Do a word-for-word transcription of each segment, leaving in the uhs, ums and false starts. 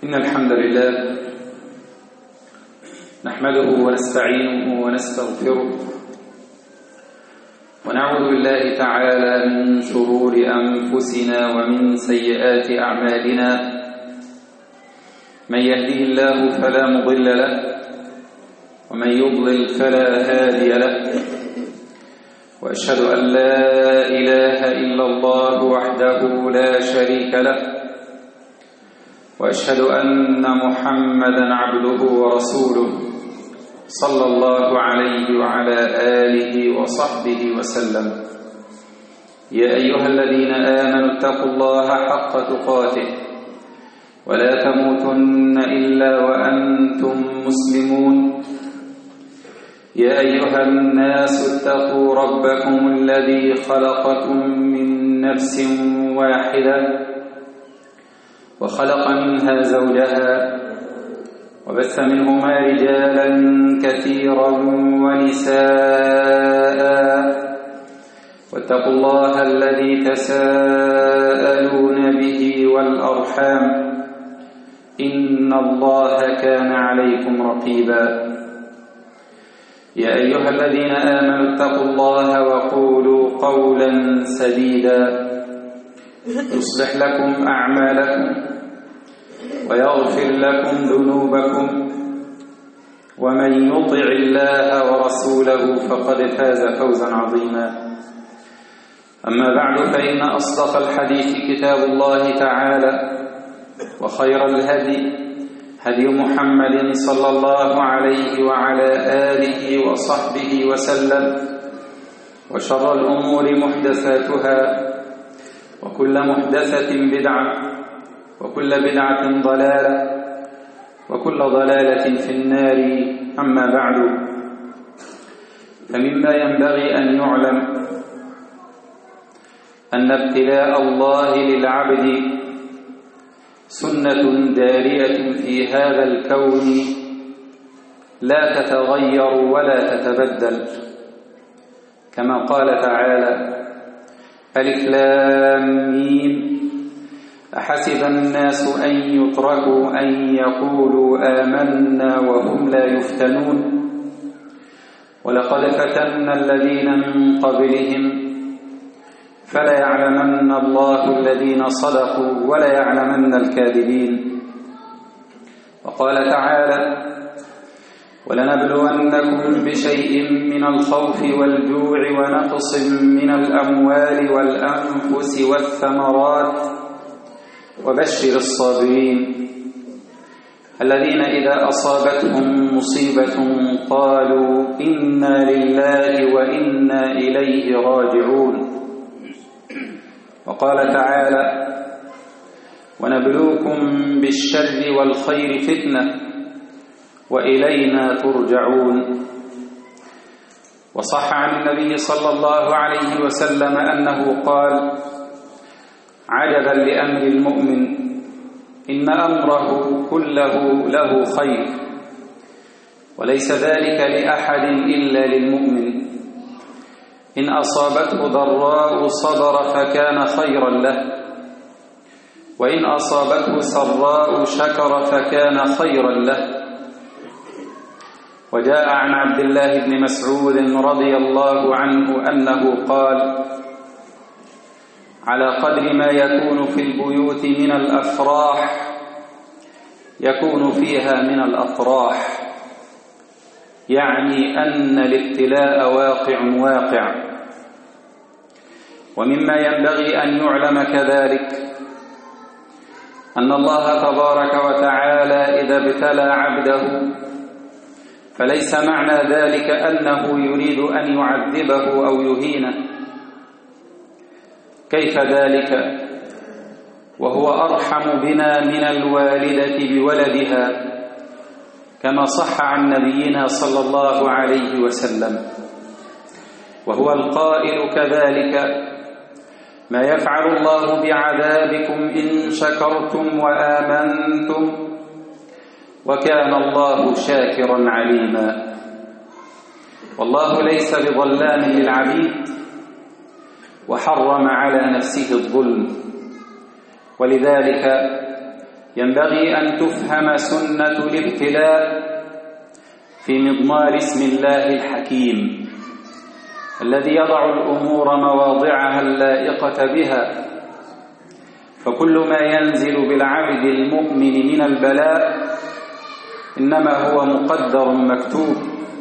إن الحمد لله نحمده ونستعينه ونستغفره ونعوذ بالله تعالى من شرور أنفسنا ومن سيئات أعمالنا. من يهده الله فلا مضل له ومن يضلل فلا هادي له، وأشهد أن لا إله إلا الله وحده لا شريك له، وأشهد أن محمدا عبده ورسوله صلى الله عليه وعلى آله وصحبه وسلم. يا أيها الذين آمنوا اتقوا الله حق تقاته ولا تموتن إلا وأنتم مسلمون. يا أيها الناس اتقوا ربكم الذي خلقكم من نفس واحدة وخلق منها زوجها وبث منهما رجالا كثيرا ونساء، واتقوا الله الذي تساءلون به والأرحام إن الله كان عليكم رقيبا. يا أيها الذين آمنوا اتقوا الله وقولوا قولا سديدا يصلح لكم أعمالكم ويغفر لكم ذنوبكم، ومن يطع الله ورسوله فقد فاز فوزا عظيما. أما بعد، فإن أصدق الحديث كتاب الله تعالى، وخير الهدي هدي محمد صلى الله عليه وعلى آله وصحبه وسلم، وشر الأمور محدثاتها، وكل محدثة بدعة، وكل بدعة ضلالة، وكل ضلالة في النار. أما بعد، فمما ينبغي أن يعلم أن ابتلاء الله للعبد سنة جارية في هذا الكون لا تتغير ولا تتبدل، كما قال تعالى: ألف لام ميم أحسب الناس أن يتركوا أن يقولوا آمنا وهم لا يفتنون، ولقد فتنا الذين من قبلهم فليعلمن الله الذين صدقوا وليعلمن الكاذبين. وقال تعالى: ولنبلونكم بشيء من الخوف والجوع ونقص من الأموال والأنفس والثمرات وبشر الصابرين الذين إذا أصابتهم مصيبة قالوا إنا لله وإنا إليه راجعون. وقال تعالى: ونبلوكم بالشر والخير فتنة وإلينا ترجعون. وصح عن النبي صلى الله عليه وسلم أنه قال: عجبا لأمر المؤمن، إن أمره كله له خير، وليس ذلك لأحد إلا للمؤمن. إن أصابته ضراء صبر فكان خيرا له، وإن أصابته سراء شكر فكان خيرا له. وجاء عن عبد الله بن مسعود رضي الله عنه أنه قال: على قدر ما يكون في البيوت من الأفراح يكون فيها من الأطراح، يعني أن الابتلاء واقع واقع. ومما ينبغي أن يعلم كذلك أن الله تبارك وتعالى إذا ابتلى عبده فليس معنى ذلك أنه يريد أن يعذبه أو يهينه. كيف ذلك وهو أرحم بنا من الوالدة بولدها، كما صح عن نبينا صلى الله عليه وسلم. وهو القائل كذلك: ما يفعل الله بعذابكم إن شكرتم وآمنتم وكان الله شاكرا عليما. والله ليس بظلام للعبيد، وحرم على نفسه الظلم، ولذلك ينبغي أن تفهم سنة الابتلاء في مضمار اسم الله الحكيم الذي يضع الأمور مواضعها اللائقة بها، فكل ما ينزل بالعبد المؤمن من البلاء إنما هو مقدر مكتوب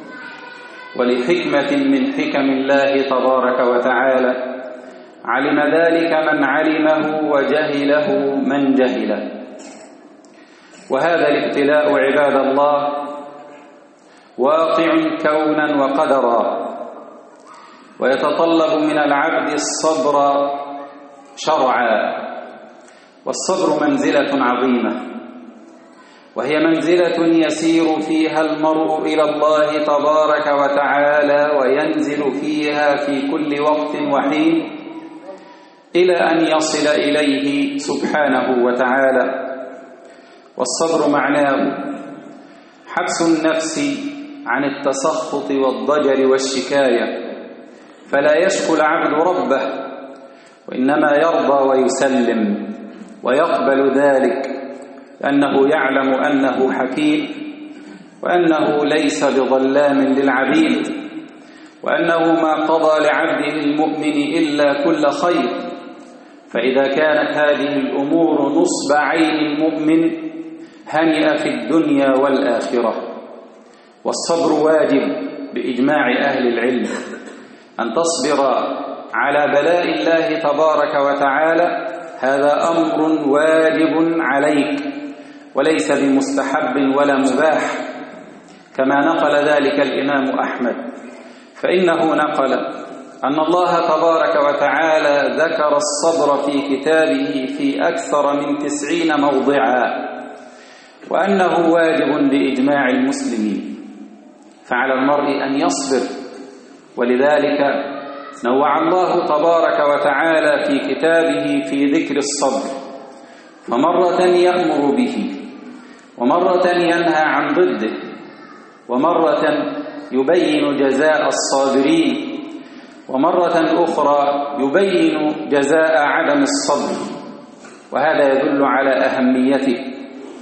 ولحكمة من حكم الله تبارك وتعالى، علم ذلك من علمه وجهله من جهله. وهذا الابتلاء عباد الله واقع كونا وقدرا، ويتطلب من العبد الصبر شرعا. والصبر منزلة عظيمة، وهي منزلة يسير فيها المرء إلى الله تبارك وتعالى وينزل فيها في كل وقت وحين إلى أن يصل إليه سبحانه وتعالى. والصبر معناه حبس النفس عن التسخط والضجر والشكاية، فلا يشكو العبد ربه، وإنما يرضى ويسلم ويقبل ذلك، لأنه يعلم أنه حكيم، وأنه ليس بظلام للعبيد، وأنه ما قضى لعبده المؤمن إلا كل خير. فإذا كانت هذه الأمور نصب عين المؤمن هنئ في الدنيا والآخرة. والصبر واجب بإجماع أهل العلم، أن تصبر على بلاء الله تبارك وتعالى، هذا أمر واجب عليك وليس بمستحب ولا مباح، كما نقل ذلك الإمام أحمد، فإنه نقل أن الله تبارك وتعالى ذكر الصبر في كتابه في أكثر من تسعين موضعا، وأنه واجب بإجماع المسلمين، فعلى المرء أن يصبر. ولذلك نوع الله تبارك وتعالى في كتابه في ذكر الصبر، فمرة يأمر به، ومرة ينهى عن ضده، ومرة يبين جزاء الصابرين، ومرة أخرى يبين جزاء عدم الصبر، وهذا يدل على أهميته.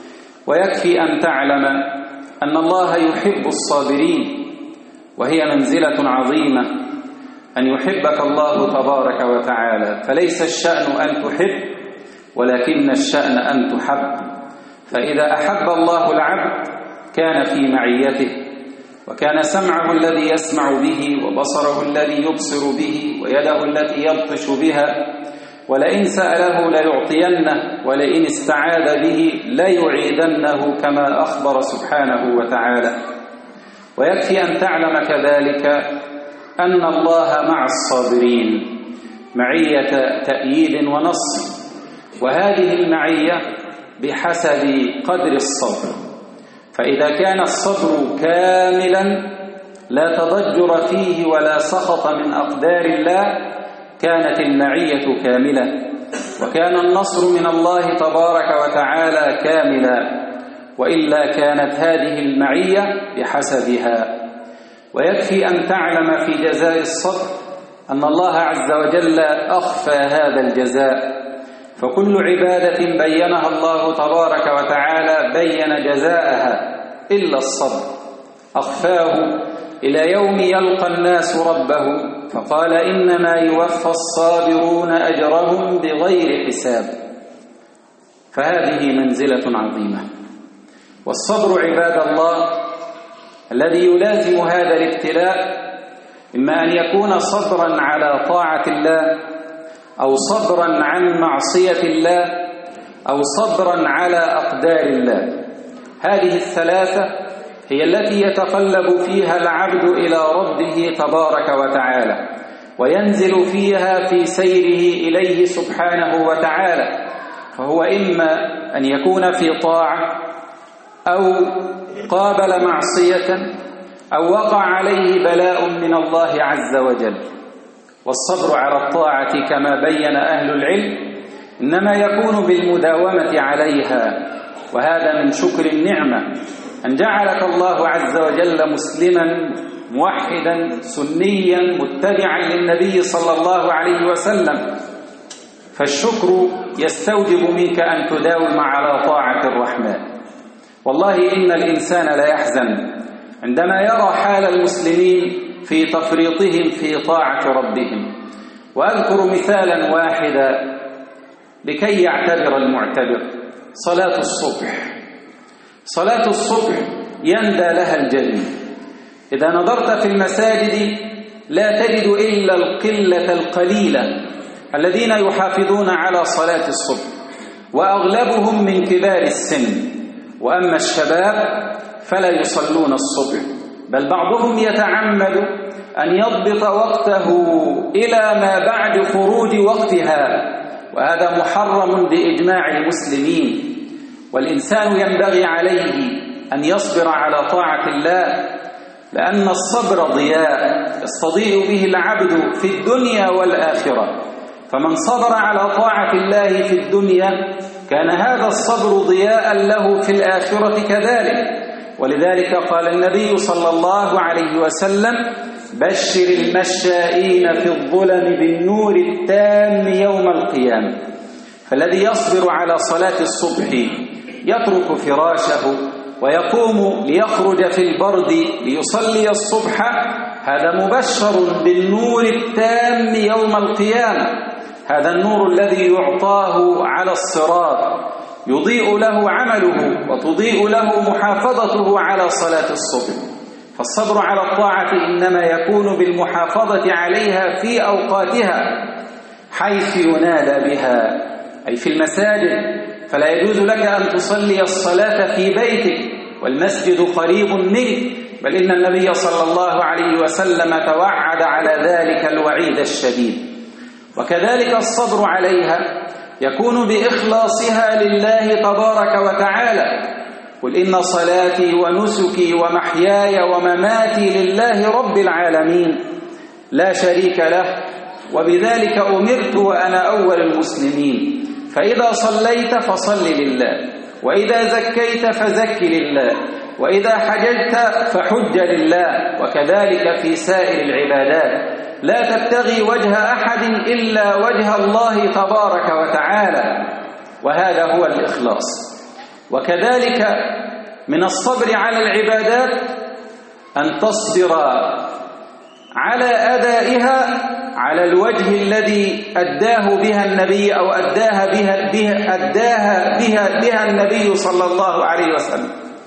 ويكفي أن تعلم أن الله يحب الصابرين، وهي منزلة عظيمة أن يحبك الله تبارك وتعالى، فليس الشأن أن تحب، ولكن الشأن أن تحب. فإذا أحب الله العبد كان في معيته، وكان سمعه الذي يسمع به، وبصره الذي يبصر به، ويده التي يبطش بها، ولئن سأله ليعطينه، ولئن استعاذ به ليعيذنه، كما أخبر سبحانه وتعالى. ويكفي أن تعلم كذلك أن الله مع الصابرين معية تأييد ونصر، وهذه المعية بحسب قدر الصبر. فإذا كان الصبر كاملا لا تضجر فيه ولا سخط من أقدار الله كانت المعية كاملة، وكان النصر من الله تبارك وتعالى كاملا، وإلا كانت هذه المعية بحسبها. ويكفي أن تعلم في جزاء الصبر أن الله عز وجل أخفى هذا الجزاء، فكل عبادة بينها الله تبارك وتعالى بين جزاءها إلا الصبر، أخفاه إلى يوم يلقى الناس ربه، فقال إنما يوفى الصابرون أجرهم بغير حساب. فهذه منزلة عظيمة. والصبر عباد الله الذي يلازم هذا الابتلاء إما أن يكون صبرا على طاعة الله، أو صبرا عن معصية الله، أو صبرا على أقدار الله. هذه الثلاثة هي التي يتقلب فيها العبد إلى ربه تبارك وتعالى، وينزل فيها في سيره إليه سبحانه وتعالى. فهو إما أن يكون في طاعة، أو قابل معصية، أو وقع عليه بلاء من الله عز وجل. والصبر على الطاعة كما بين أهل العلم إنما يكون بالمداومة عليها، وهذا من شكر النعمة أن جعلك الله عز وجل مسلما موحدا سنيا متبعا للنبي صلى الله عليه وسلم. فالشكر يستوجب منك أن تداوم على طاعة الرحمن. والله إن الإنسان لا يحزن عندما يرى حال المسلمين في تفريطهم في طاعة ربهم. وأذكر مثالا واحدا لكي يعتبر المعتبر: صلاة الصبح. صلاة الصبح يندى لها الجبين. إذا نظرت في المساجد لا تجد إلا القلة القليلة الذين يحافظون على صلاة الصبح، وأغلبهم من كبار السن. وأما الشباب فلا يصلون الصبح، بل بعضهم يتعمد أن يضبط وقته إلى ما بعد خروج وقتها، وهذا محرم بإجماع المسلمين. والإنسان ينبغي عليه أن يصبر على طاعة الله، لأن الصبر ضياء يستضيء به العبد في الدنيا والآخرة. فمن صبر على طاعة الله في الدنيا كان هذا الصبر ضياء له في الآخرة كذلك. ولذلك قال النبي صلى الله عليه وسلم: بشر المشائين في الظلم بالنور التام يوم القيامة. فالذي يصبر على صلاة الصبح يترك فراشه ويقوم ليخرج في البرد ليصلي الصبح، هذا مبشر بالنور التام يوم القيامة. هذا النور الذي يعطاه على الصراط يضيء له عمله وتضيء له محافظته على صلاة الصبح. فالصبر على الطاعة إنما يكون بالمحافظة عليها في أوقاتها حيث ينادى بها، أي في المساجد. فلا يجوز لك أن تصلي الصلاة في بيتك والمسجد قريب منك، بل إن النبي صلى الله عليه وسلم توعد على ذلك الوعيد الشديد. وكذلك الصبر عليها يكون بإخلاصها لله تبارك وتعالى: قل إن صلاتي ونسكي ومحياي ومماتي لله رب العالمين لا شريك له، وبذلك أمرت وأنا أول المسلمين. فإذا صليت فصل لله، وإذا زكيت فزك لله، وإذا حججت فحج لله، وكذلك في سائر العبادات. لا تبتغي وجه أحد إلا وجه الله تبارك وتعالى، وهذا هو الإخلاص. وكذلك من الصبر على العبادات أن تصبر على أدائها على الوجه الذي أداه بها النبي أو أداها بها, بها, أداها بها, بها النبي صلى الله عليه وسلم،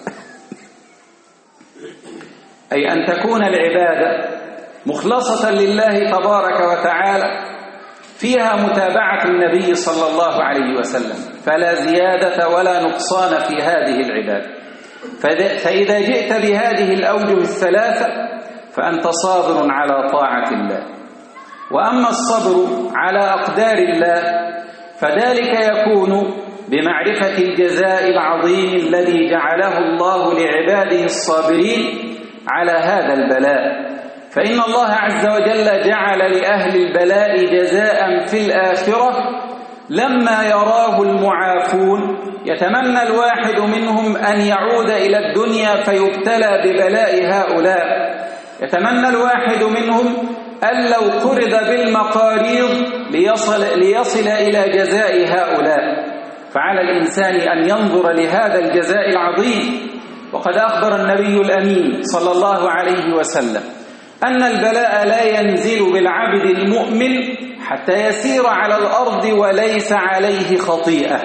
أي أن تكون العبادة مخلصة لله تبارك وتعالى فيها متابعة النبي صلى الله عليه وسلم، فلا زيادة ولا نقصان في هذه العبادة. فإذا جئت بهذه الأوجه الثلاثة فأنت صابر على طاعة الله. وأما الصبر على أقدار الله فذلك يكون بمعرفة الجزاء العظيم الذي جعله الله لعباده الصابرين على هذا البلاء. فإن الله عز وجل جعل لأهل البلاء جزاء في الآخرة لما يراه المعافون يتمنى الواحد منهم أن يعود إلى الدنيا فيبتلى ببلاء هؤلاء. يتمنى الواحد منهم أن لو قرض بالمقاريض ليصل, ليصل إلى جزاء هؤلاء. فعلى الإنسان أن ينظر لهذا الجزاء العظيم. وقد أخبر النبي الأمين صلى الله عليه وسلم أن البلاء لا ينزل بالعبد المؤمن حتى يسير على الأرض وليس عليه خطيئة.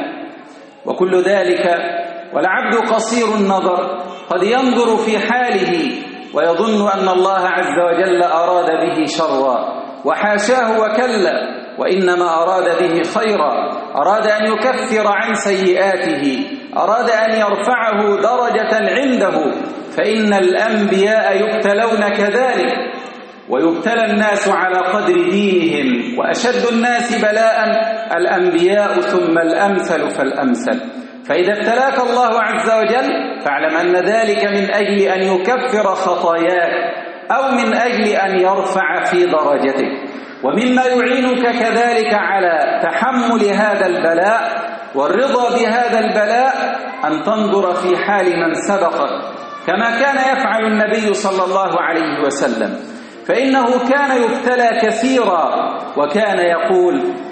وكل ذلك والعبد قصير النظر قد ينظر في حاله ويظن أن الله عز وجل أراد به شرا، وحاشاه وكلا، وإنما أراد به خيرا. أراد أن يكفر عن سيئاته، أراد أن يرفعه درجة عنده. فإن الأنبياء يبتلون كذلك، ويبتلى الناس على قدر دينهم، وأشد الناس بلاء الأنبياء ثم الأمثل فالأمثل. فإذا ابتلاك الله عز وجل فاعلم أن ذلك من أجل أن يكفر خطاياك أو من أجل أن يرفع في درجتك. ومما يعينك كذلك على تحمل هذا البلاء والرضا بهذا البلاء أن تنظر في حال من سبقك، كما كان يفعل النبي صلى الله عليه وسلم. فإنه كان يبتلى كثيرا وكان يقول: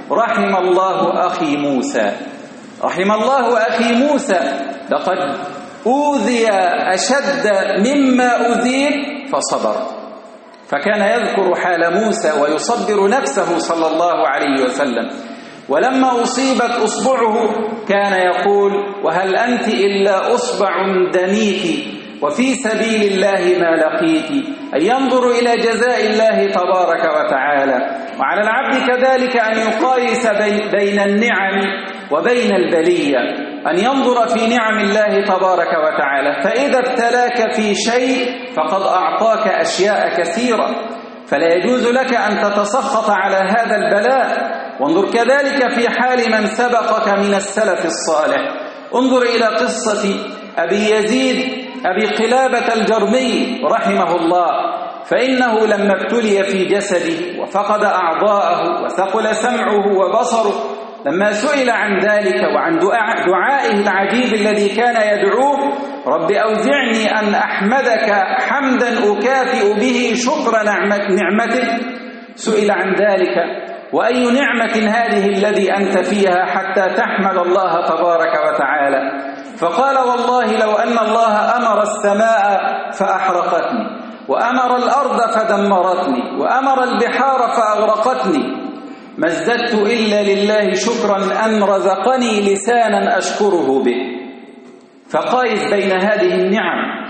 رحم الله أخي موسى، رحم الله أخي موسى، لقد أوذي أشد مما أذيت فصبر. فكان يذكر حال موسى ويصبر نفسه صلى الله عليه وسلم. ولما أصيبت أصبعه كان يقول: وهل أنت إلا أصبع دنيت وفي سبيل الله ما لقيت. أن ينظر إلى جزاء الله تبارك وتعالى. وعلى العبد كذلك أن يقايس بين النعم وبين البلية، أن ينظر في نعم الله تبارك وتعالى، فإذا ابتلاك في شيء فقد أعطاك أشياء كثيرة، فلا يجوز لك أن تتسخط على هذا البلاء. وانظر كذلك في حال من سبقك من السلف الصالح. انظر إلى قصة أبي يزيد أبي قلابة الجرمي رحمه الله، فإنه لما ابتلي في جسده وفقد أعضاءه وثقل سمعه وبصره، لما سئل عن ذلك وعن دعائه العجيب الذي كان يدعوه: رب أوزعني أن أحمدك حمدا أكافئ به شكر نعمتك، سئل عن ذلك: وأي نعمة هذه الذي أنت فيها حتى تحمد الله تبارك وتعالى؟ فقال: والله لو أن الله أمر السماء فأحرقتني، وأمر الأرض فدمرتني، وأمر البحار فأغرقتني، ما ازددت إلا لله شكرا أن رزقني لسانا أشكره به. فقايس بين هذه النعم،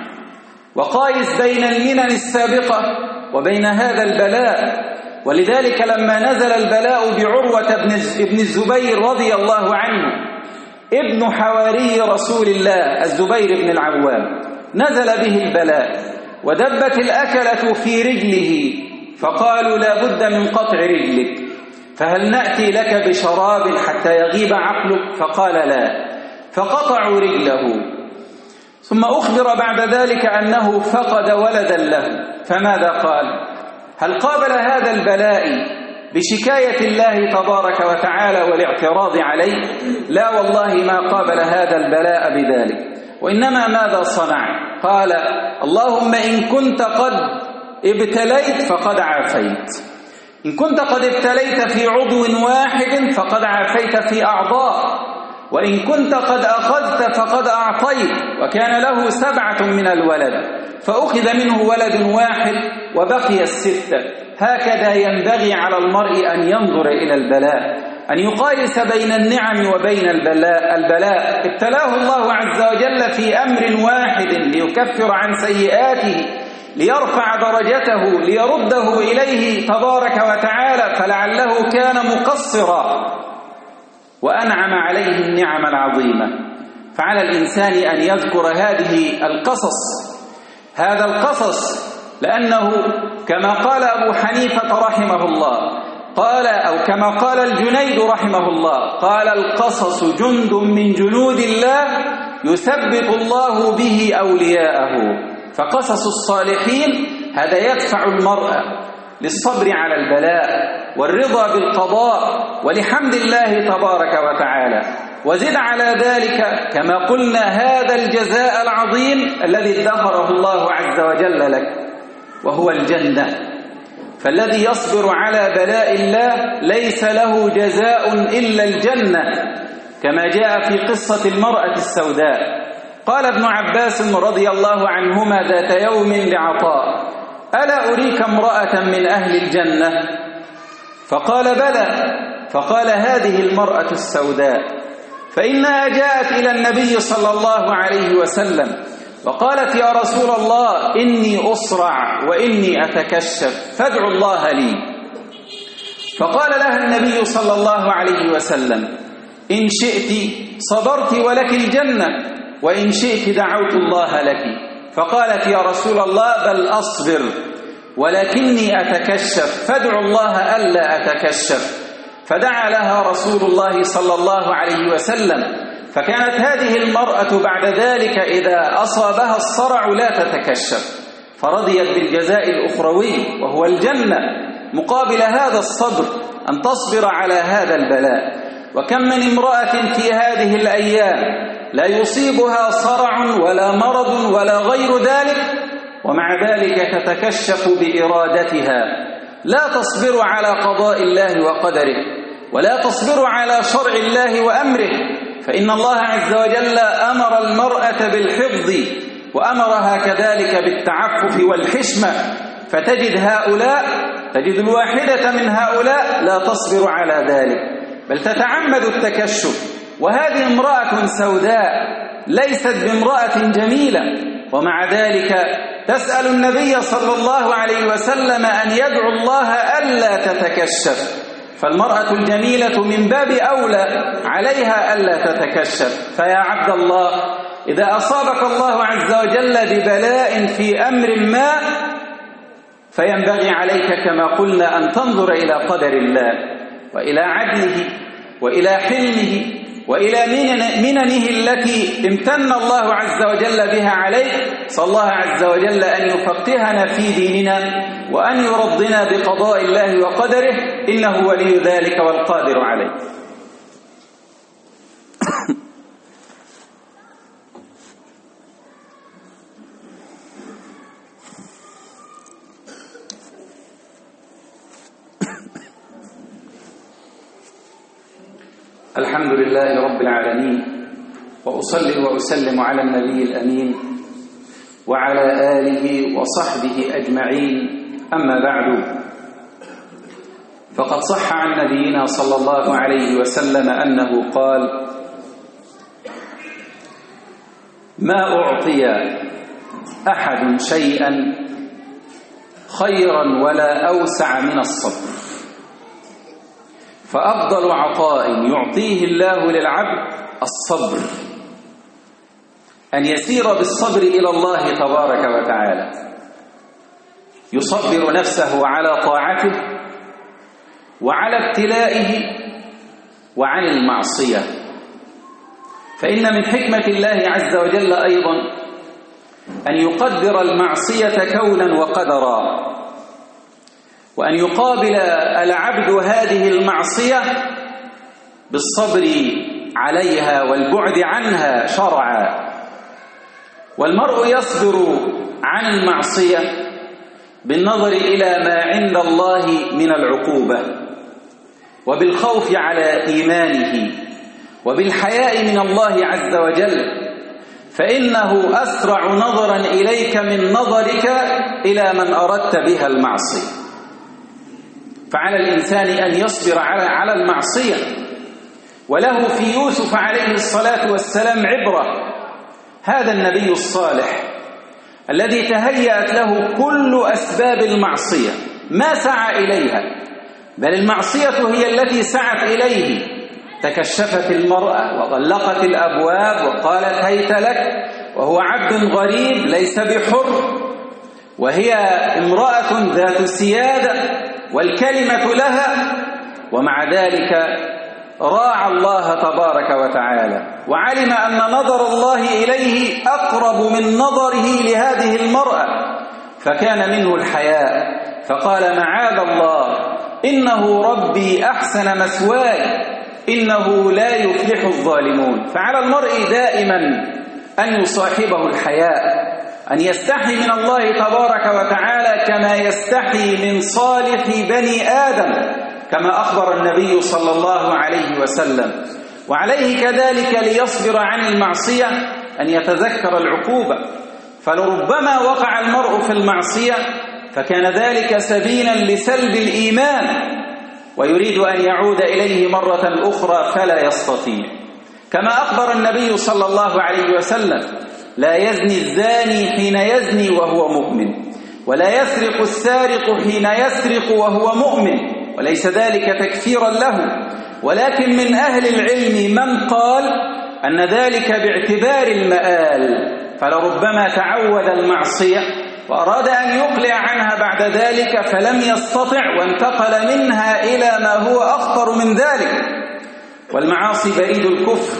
وقايس بين المنن السابقة وبين هذا البلاء. ولذلك لما نزل البلاء بعروة بن الزبير رضي الله عنه ابن حواري رسول الله الزبير بن العوام، نزل به البلاء ودبت الأكلة في رجله، فقالوا: لا بد من قطع رجلك، فهل نأتي لك بشراب حتى يغيب عقلك؟ فقال: لا، فقطعوا رجله. ثم أخبر بعد ذلك أنه فقد ولدا له، فماذا قال؟ هل قابل هذا البلاء بشكاية الله تبارك وتعالى والاعتراض عليه؟ لا والله، ما قابل هذا البلاء بذلك، وإنما ماذا صنع؟ قال: اللهم إن كنت قد ابتليت فقد عافيت، إن كنت قد ابتليت في عضو واحد فقد عافيت في أعضاء، وإن كنت قد أخذت فقد أعطيت. وكان له سبعة من الولد، فأخذ منه ولد واحد وبقي الستة. هكذا ينبغي على المرء أن ينظر إلى البلاء، أن يقايس بين النعم وبين البلاء. البلاء ابتلاه الله عز وجل في أمر واحد ليكفر عن سيئاته، ليرفع درجته، ليرده إليه تبارك وتعالى، فلعله كان مقصرا وأنعم عليه النعم العظيمة. فعلى الإنسان أن يذكر هذه القصص، هذا القصص، لأنه كما قال أبو حنيفة رحمه الله، قال أو كما قال الجنيد رحمه الله، قال: القصص جند من جنود الله يثبت الله به أولياءه. فقصص الصالحين هذا يدفع المرء للصبر على البلاء والرضا بالقضاء ولحمد الله تبارك وتعالى. وزد على ذلك كما قلنا هذا الجزاء العظيم الذي ادخره الله عز وجل لك، وهو الجنة. فالذي يصبر على بلاء الله ليس له جزاء إلا الجنة، كما جاء في قصة المرأة السوداء. قال ابن عباس رضي الله عنهما ذات يوم لعطاء: ألا أريك امرأة من أهل الجنة؟ فقال: بلى. فقال: هذه المرأة السوداء، فإنها جاءت إلى النبي صلى الله عليه وسلم وقالت: يا رسول الله، إني أصرع وإني أتكشف، فادعوا الله لي. فقال لها النبي صلى الله عليه وسلم: إن شئت صبرت ولك الجنة، وإن شئت دعوت الله لك. فقالت: يا رسول الله، بل أصبر ولكني أتكشف، فادعوا الله ألا أتكشف. فدعا لها رسول الله صلى الله عليه وسلم، فكانت هذه المرأة بعد ذلك إذا أصابها الصرع لا تتكشف، فرضيت بالجزاء الأخروي وهو الجنة مقابل هذا الصبر، أن تصبر على هذا البلاء. وكم من امرأة في هذه الأيام لا يصيبها صرع ولا مرض ولا غير ذلك، ومع ذلك تتكشف بإرادتها، لا تصبر على قضاء الله وقدره، ولا تصبر على شرع الله وأمره، فإن الله عز وجل أمر المرأة بالحفظ وأمرها كذلك بالتعفف والحشمة، فتجد هؤلاء تجد الواحدة من هؤلاء لا تصبر على ذلك بل تتعمد التكشف، وهذه امرأة سوداء ليست بامرأة جميلة، ومع ذلك تسأل النبي صلى الله عليه وسلم أن يدعو الله ألا تتكشف. فالمرأة الجميلة من باب أولى عليها ألا تتكشف. فيا عبد الله، إذا أصابك الله عز وجل ببلاء في أمر ما فينبغي عليك كما قلنا أن تنظر إلى قدر الله وإلى عدله وإلى حلمه وإلى مننه التي امتن الله عز وجل بها عليك. صلى الله عز وجل أن يفقهنا في ديننا وأن يرضنا بقضاء الله وقدره، إنه ولي ذلك والقادر عليه. الحمد لله رب العالمين، وأصلي وأسلم على النبي الأمين وعلى آله وصحبه أجمعين. أما بعد، فقد صح عن نبينا صلى الله عليه وسلم أنه قال: ما أعطي أحد شيئا خيرا ولا أوسع من الصبر، فأفضل عطاء يعطيه الله للعبد الصبر، أن يسير بالصبر إلى الله تبارك وتعالى، يصبر نفسه على طاعته وعلى ابتلائه وعن المعصية. فإن من حكمة الله عز وجل أيضا أن يقدر المعصية كونا وقدرا، وأن يقابل العبد هذه المعصية بالصبر عليها والبعد عنها شرعا. والمرء يصبر عن المعصية بالنظر إلى ما عند الله من العقوبة، وبالخوف على إيمانه، وبالحياء من الله عز وجل، فإنه أسرع نظرا إليك من نظرك إلى من أردت بها المعصية. فعلى الإنسان أن يصبر على المعصية. وله في يوسف عليه الصلاة والسلام عبرة. هذا النبي الصالح الذي تهيأت له كل أسباب المعصية ما سعى إليها، بل المعصية هي التي سعت إليه. تكشفت المرأة وغلقت الأبواب وقالت هيت لك، وهو عبد غريب ليس بحر، وهي امرأة ذات سيادة والكلمة لها، ومع ذلك راعى الله تبارك وتعالى وعلم أن نظر الله إليه أقرب من نظره لهذه المرأة، فكان منه الحياء، فقال معاذ الله إنه ربي أحسن مثواي إنه لا يفلح الظالمون. فعلى المرء دائما أن يصاحبه الحياء، أن يستحي من الله تبارك وتعالى كما يستحي من صالح بني آدم، كما أخبر النبي صلى الله عليه وسلم. وعليه كذلك ليصبر عن المعصية أن يتذكر العقوبة، فلربما وقع المرء في المعصية فكان ذلك سبيلا لسلب الإيمان، ويريد أن يعود إليه مرة أخرى فلا يستطيع، كما أخبر النبي صلى الله عليه وسلم: لا يزني الزاني حين يزني وهو مؤمن، ولا يسرق السارق حين يسرق وهو مؤمن، وليس ذلك تكفيرا له، ولكن من أهل العلم من قال أن ذلك باعتبار المآل، فلربما تعود المعصية وأراد أن يقلع عنها بعد ذلك فلم يستطع وانتقل منها إلى ما هو أخطر من ذلك. والمعاصي بريد الكفر،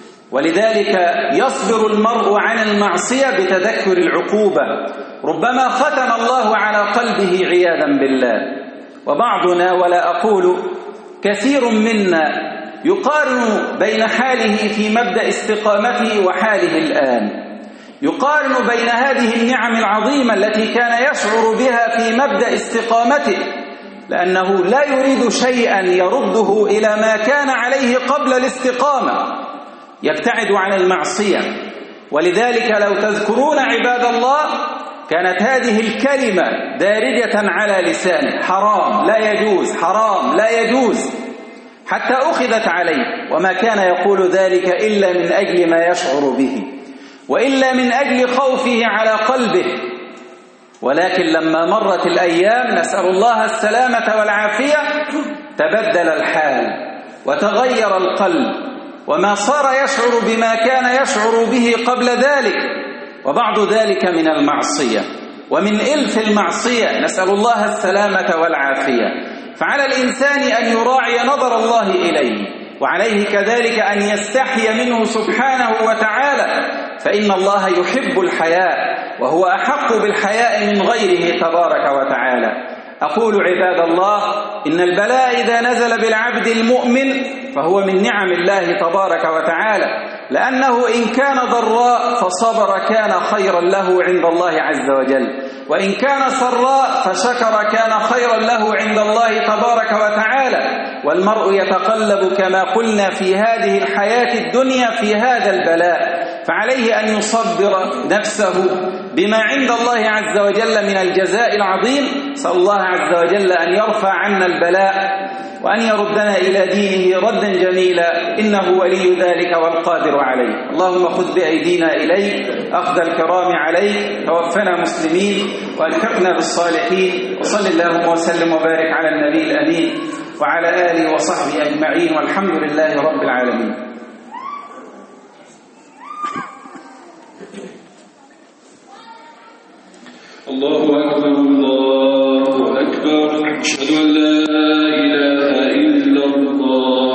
ولذلك يصبر المرء عن المعصية بتذكر العقوبة. ربما ختم الله على قلبه عياذا بالله. وبعضنا، ولا أقول كثير منا، يقارن بين حاله في مبدأ استقامته وحاله الآن، يقارن بين هذه النعم العظيمة التي كان يشعر بها في مبدأ استقامته لأنه لا يريد شيئا يرده إلى ما كان عليه قبل الاستقامة، يبتعد عن المعصية. ولذلك لو تذكرون عباد الله كانت هذه الكلمة دارجة على لسانه: حرام لا يجوز، حرام لا يجوز، حتى أخذت عليه، وما كان يقول ذلك إلا من أجل ما يشعر به وإلا من أجل خوفه على قلبه. ولكن لما مرت الأيام، نسأل الله السلامة والعافية، تبدل الحال وتغير القلب، وما صار يشعر بما كان يشعر به قبل ذلك، وبعض ذلك من المعصية ومن إلف المعصية، نسأل الله السلامة والعافية. فعلى الإنسان أن يراعي نظر الله إليه، وعليه كذلك أن يستحي منه سبحانه وتعالى، فإن الله يحب الحياء وهو أحق بالحياء من غيره تبارك وتعالى. أقول عباد الله: إن البلاء إذا نزل بالعبد المؤمن فهو من نعم الله تبارك وتعالى، لأنه إن كان ضراء فصبر كان خيرا له عند الله عز وجل، وإن كان سراء فشكر كان خيرا له عند الله تبارك وتعالى. والمرء يتقلب كما قلنا في هذه الحياة الدنيا في هذا البلاء، فعليه أن يصبر نفسه بما عند الله عز وجل من الجزاء العظيم. صلى الله عز وجل أن يرفع عنا البلاء وأن يردنا إلى دينه ردا جميلا، إنه ولي ذلك والقادر عليه. اللهم خذ بأيدينا إليك أخذ الكرام عليك، توفنا مسلمين والحقنا بالصالحين. وصل اللهم وسلم وبارك على النبي الأمين وعلى آله وصحبه أجمعين، والحمد لله رب العالمين. الله أكبر، الله أكبر، أشهد أن لا